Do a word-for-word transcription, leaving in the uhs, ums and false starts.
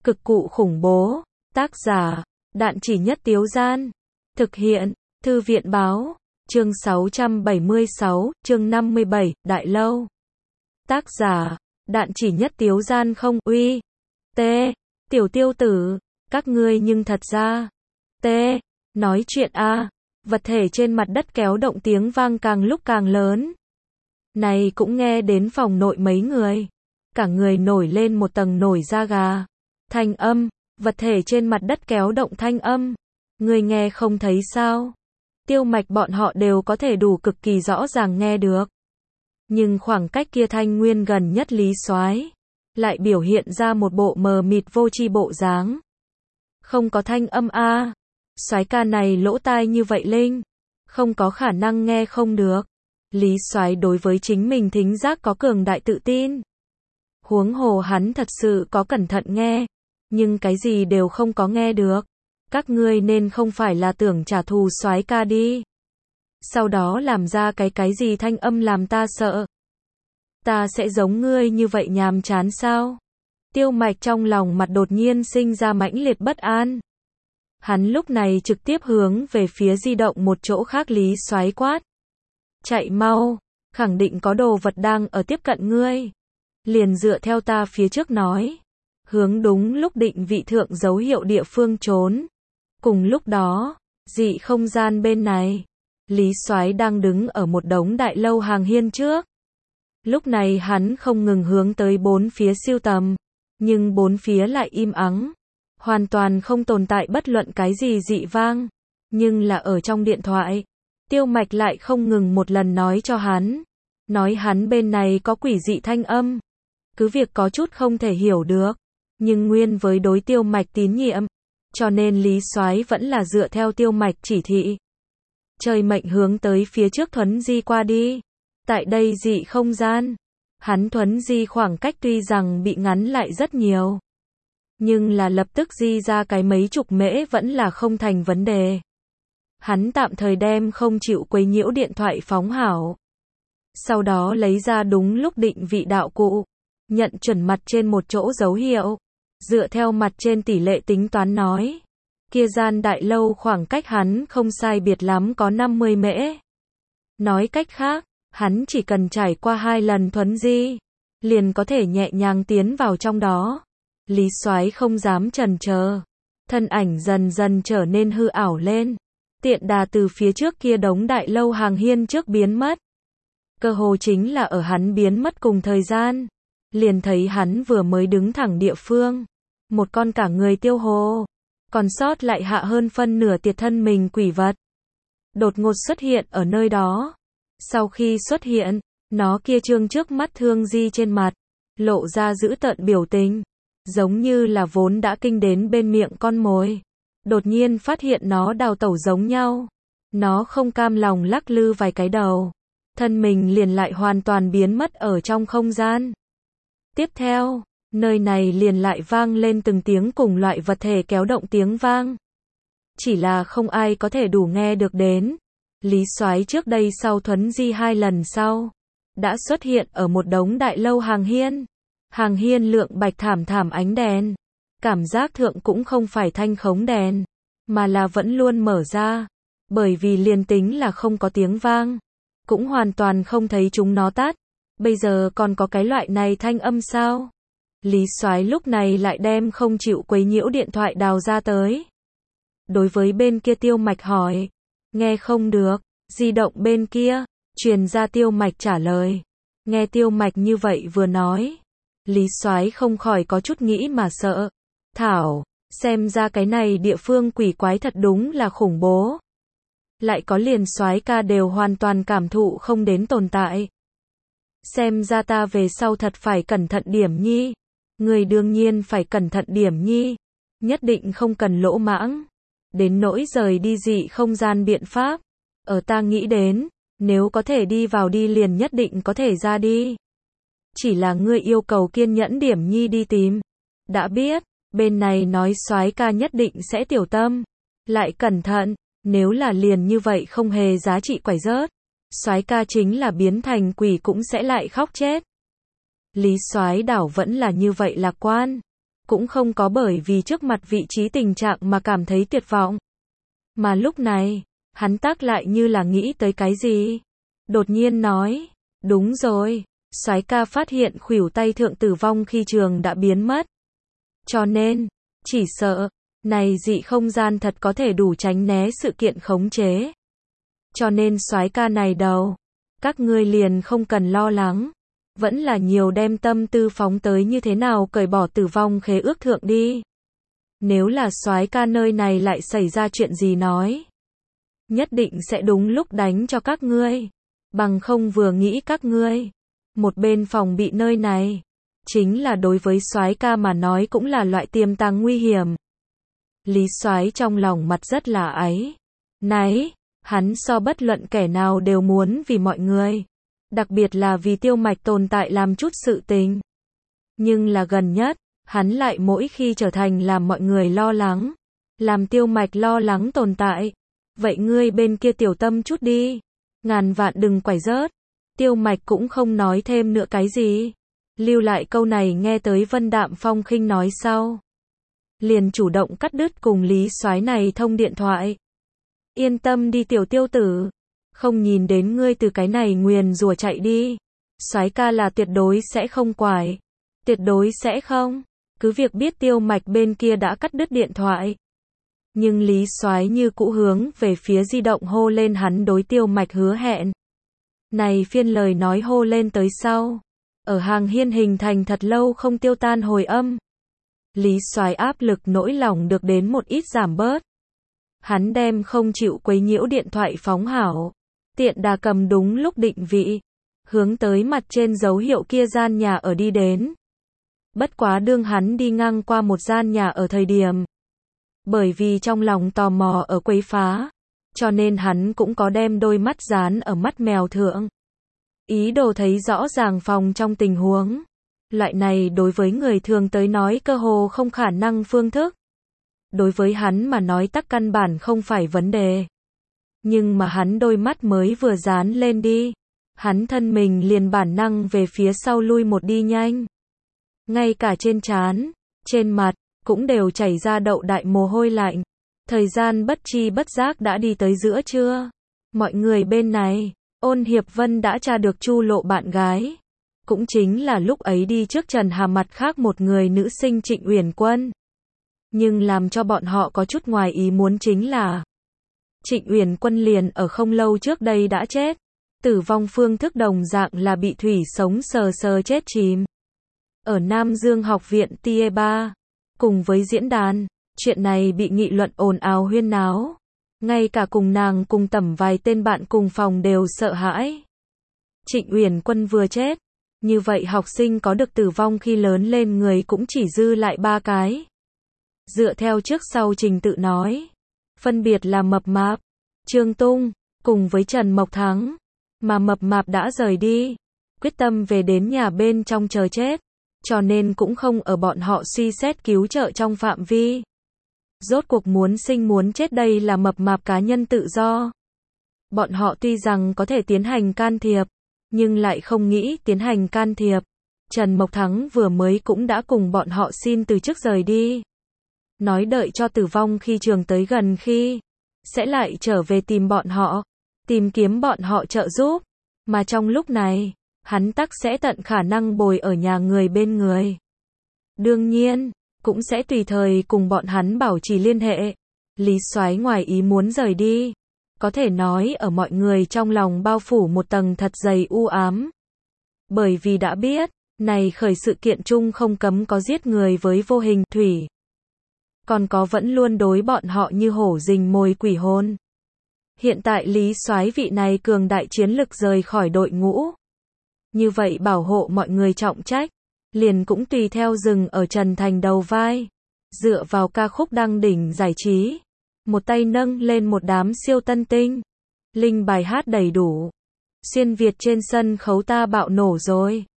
Cực cụ khủng bố. Tác giả, Đạn Chỉ Nhất Tiếu Gian. Thực hiện, Thư viện Báo. Chương sáu trăm bảy mươi sáu, chương năm mươi bảy, Đại Lâu. Tác giả, Đạn Chỉ Nhất Tiếu Gian. Không, uy. T. Tiểu tiêu tử, các ngươi nhưng thật ra. T. Nói chuyện a. Vật thể trên mặt đất kéo động tiếng vang càng lúc càng lớn. Này cũng nghe đến phòng nội mấy người. Cả người nổi lên một tầng nổi da gà. Thanh âm, vật thể trên mặt đất kéo động thanh âm. Người nghe không thấy sao? Tiêu Mạch bọn họ đều có thể đủ cực kỳ rõ ràng nghe được. Nhưng khoảng cách kia Thanh Nguyên gần nhất Lý Soái lại biểu hiện ra một bộ mờ mịt vô tri bộ dáng. Không có thanh âm a. À. Soái ca này lỗ tai như vậy linh, không có khả năng nghe không được. Lý Soái đối với chính mình thính giác có cường đại tự tin. Huống hồ hắn thật sự có cẩn thận nghe, nhưng cái gì đều không có nghe được. Các ngươi nên không phải là tưởng trả thù Soái ca đi. Sau đó làm ra cái cái gì thanh âm làm ta sợ. Ta sẽ giống ngươi như vậy nhàm chán sao? Tiêu Mạch trong lòng mặt đột nhiên sinh ra mãnh liệt bất an. Hắn lúc này trực tiếp hướng về phía di động một chỗ khác Lý Soái quát. Chạy mau, khẳng định có đồ vật đang ở tiếp cận ngươi. Liền dựa theo ta phía trước nói. Hướng đúng lúc định vị thượng dấu hiệu địa phương trốn. Cùng lúc đó, dị không gian bên này, Lý Soái đang đứng ở một đống đại lâu hàng hiên trước. Lúc này hắn không ngừng hướng tới bốn phía siêu tầm, nhưng bốn phía lại im ắng, hoàn toàn không tồn tại bất luận cái gì dị vang. Nhưng là ở trong điện thoại, Tiêu Mạch lại không ngừng một lần nói cho hắn, nói hắn bên này có quỷ dị thanh âm. Cứ việc có chút không thể hiểu được, nhưng nguyên với đối Tiêu Mạch tín nhiệm, cho nên Lý Soái vẫn là dựa theo Tiêu Mạch chỉ thị. Trời mệnh hướng tới phía trước thuấn di qua đi. Tại đây dị không gian, hắn thuấn di khoảng cách tuy rằng bị ngắn lại rất nhiều, nhưng là lập tức di ra cái mấy chục mễ vẫn là không thành vấn đề. Hắn tạm thời đem không chịu quấy nhiễu điện thoại phóng hảo. Sau đó lấy ra đúng lúc định vị đạo cụ, nhận chuẩn mặt trên một chỗ dấu hiệu. Dựa theo mặt trên tỷ lệ tính toán nói, kia gian đại lâu khoảng cách hắn không sai biệt lắm có năm mươi mễ. Nói cách khác, hắn chỉ cần trải qua hai lần thuấn di, liền có thể nhẹ nhàng tiến vào trong đó. Lý Soái không dám chần chờ, thân ảnh dần dần trở nên hư ảo lên, tiện đà từ phía trước kia đống đại lâu hàng hiên trước biến mất. Cơ hồ chính là ở hắn biến mất cùng thời gian, liền thấy hắn vừa mới đứng thẳng địa phương, một con cả người tiêu hồ, còn sót lại hạ hơn phân nửa tiệt thân mình quỷ vật, đột ngột xuất hiện ở nơi đó. Sau khi xuất hiện, nó kia trương trước mắt thương di trên mặt, lộ ra dữ tợn biểu tình, giống như là vốn đã kinh đến bên miệng con mồi, đột nhiên phát hiện nó đào tẩu giống nhau. Nó không cam lòng lắc lư vài cái đầu, thân mình liền lại hoàn toàn biến mất ở trong không gian. Tiếp theo, nơi này liền lại vang lên từng tiếng cùng loại vật thể kéo động tiếng vang. Chỉ là không ai có thể đủ nghe được đến. Lý Soái trước đây sau thuấn di hai lần sau, đã xuất hiện ở một đống đại lâu hàng hiên. Hàng hiên lượng bạch thảm thảm ánh đèn. Cảm giác thượng cũng không phải thanh khống đèn, mà là vẫn luôn mở ra. Bởi vì liền tính là không có tiếng vang, cũng hoàn toàn không thấy chúng nó tắt. Bây giờ còn có cái loại này thanh âm sao? Lý Soái lúc này lại đem không chịu quấy nhiễu điện thoại đào ra tới. Đối với bên kia Tiêu Mạch hỏi, nghe không được. Di động bên kia, truyền ra Tiêu Mạch trả lời. Nghe Tiêu Mạch như vậy vừa nói, Lý Soái không khỏi có chút nghĩ mà sợ. Thảo, xem ra cái này địa phương quỷ quái thật đúng là khủng bố. Lại có liền Soái ca đều hoàn toàn cảm thụ không đến tồn tại. Xem ra ta về sau thật phải cẩn thận điểm nhi. Người đương nhiên phải cẩn thận điểm nhi. Nhất định không cần lỗ mãng. Đến nỗi rời đi dị không gian biện pháp. Ở ta nghĩ đến, nếu có thể đi vào đi liền nhất định có thể ra đi. Chỉ là ngươi yêu cầu kiên nhẫn điểm nhi đi tìm. Đã biết, bên này nói Soái ca nhất định sẽ tiểu tâm. Lại cẩn thận, nếu là liền như vậy không hề giá trị quải rớt. Soái ca chính là biến thành quỷ cũng sẽ lại khóc chết. Lý Soái đảo vẫn là như vậy lạc quan. cũng không có bởi vì trước mặt vị trí tình trạng mà cảm thấy tuyệt vọng. Mà lúc này, hắn tác lại như là nghĩ tới cái gì. Đột nhiên nói, đúng rồi, soái ca phát hiện khuỷu tay thượng tử vong khi trường đã biến mất. Cho nên, chỉ sợ, này dị không gian thật có thể đủ tránh né sự kiện khống chế. Cho nên soái ca này đầu, các ngươi liền không cần lo lắng. Vẫn là nhiều đem tâm tư phóng tới như thế nào cởi bỏ tử vong khế ước thượng đi. Nếu là soái ca nơi này lại xảy ra chuyện gì nói, nhất định sẽ đúng lúc đánh cho các ngươi. Bằng không vừa nghĩ các ngươi, một bên phòng bị nơi này, chính là đối với soái ca mà nói cũng là loại tiềm tàng nguy hiểm. Lý soái trong lòng mặt rất là áy náy, hắn so bất luận kẻ nào đều muốn vì mọi người, đặc biệt là vì Tiêu Mạch tồn tại làm chút sự tình. Nhưng là gần nhất, hắn lại mỗi khi trở thành làm mọi người lo lắng, làm Tiêu Mạch lo lắng tồn tại. Vậy ngươi bên kia tiểu tâm chút đi, ngàn vạn đừng quải rớt. Tiêu Mạch cũng không nói thêm nữa cái gì, lưu lại câu này nghe tới Vân Đạm Phong khinh nói sau, liền chủ động cắt đứt cùng Lý soái này thông điện thoại. Yên tâm đi tiểu Tiêu tử, không nhìn đến ngươi từ cái này nguyền rủa chạy đi. Soái ca là tuyệt đối sẽ không quải, tuyệt đối sẽ không. Cứ việc biết Tiêu Mạch bên kia đã cắt đứt điện thoại, nhưng Lý soái như cũ hướng về phía di động hô lên hắn đối Tiêu Mạch hứa hẹn. Này phiên lời nói hô lên tới sau, ở hàng hiên hình thành thật lâu không tiêu tan hồi âm. Lý soái áp lực nỗi lòng được đến một ít giảm bớt. Hắn đem không chịu quấy nhiễu điện thoại phóng hảo, tiện đà cầm đúng lúc định vị, hướng tới mặt trên dấu hiệu kia gian nhà ở đi đến. Bất quá đương hắn đi ngang qua một gian nhà ở thời điểm, bởi vì trong lòng tò mò ở quấy phá, cho nên hắn cũng có đem đôi mắt dán ở mắt mèo thượng. Ý đồ thấy rõ ràng phòng trong tình huống. Loại này đối với người thường tới nói cơ hồ không khả năng phương thức. Đối với hắn mà nói tắc căn bản không phải vấn đề. Nhưng mà hắn đôi mắt mới vừa dán lên đi, hắn thân mình liền bản năng về phía sau lui một đi nhanh. Ngay cả trên trán, trên mặt, cũng đều chảy ra đậu đại mồ hôi lạnh. Thời gian bất chi bất giác đã đi tới giữa trưa. Mọi người bên này, Ôn Hiệp Vân đã tra được Chu Lộ bạn gái. Cũng chính là lúc ấy đi trước Trần Hà mặt khác một người nữ sinh Trịnh Uyển Quân. Nhưng làm cho bọn họ có chút ngoài ý muốn chính là Trịnh Uyển Quân liền ở không lâu trước đây đã chết. Tử vong phương thức đồng dạng là bị thủy sống sờ sờ chết chìm. Ở Nam Dương học viện Tier ba, cùng với diễn đàn, chuyện này bị nghị luận ồn ào huyên náo. Ngay cả cùng nàng cùng tầm vài tên bạn cùng phòng đều sợ hãi. Trịnh Uyển Quân vừa chết, như vậy học sinh có được tử vong khi lớn lên người cũng chỉ dư lại ba cái. Dựa theo trước sau trình tự nói, phân biệt là Mập Mạp, Trương Tung, cùng với Trần Mộc Thắng. Mà Mập Mạp đã rời đi, quyết tâm về đến nhà bên trong chờ chết, cho nên cũng không ở bọn họ suy xét cứu trợ trong phạm vi. Rốt cuộc muốn sinh muốn chết đây là Mập Mạp cá nhân tự do. Bọn họ tuy rằng có thể tiến hành can thiệp, nhưng lại không nghĩ tiến hành can thiệp. Trần Mộc Thắng vừa mới cũng đã cùng bọn họ xin từ chức rời đi. Nói đợi cho tử vong khi trường tới gần khi, sẽ lại trở về tìm bọn họ, tìm kiếm bọn họ trợ giúp. Mà trong lúc này, hắn tắc sẽ tận khả năng bồi ở nhà người bên người. Đương nhiên, cũng sẽ tùy thời cùng bọn hắn bảo trì liên hệ. Lý soái ngoài ý muốn rời đi, có thể nói ở mọi người trong lòng bao phủ một tầng thật dày u ám. Bởi vì đã biết, này khởi sự kiện chung không cấm có giết người với vô hình thủy. Còn có vẫn luôn đối bọn họ như hổ rình mồi quỷ hồn. Hiện tại Lý soái vị này cường đại chiến lực rời khỏi đội ngũ. Như vậy bảo hộ mọi người trọng trách, liền cũng tùy theo dừng ở Trần Thành đầu vai. Dựa vào ca khúc đăng đỉnh giải trí, một tay nâng lên một đám siêu tân tinh. Linh bài hát đầy đủ. Xuyên Việt trên sân khấu ta bạo nổ rồi.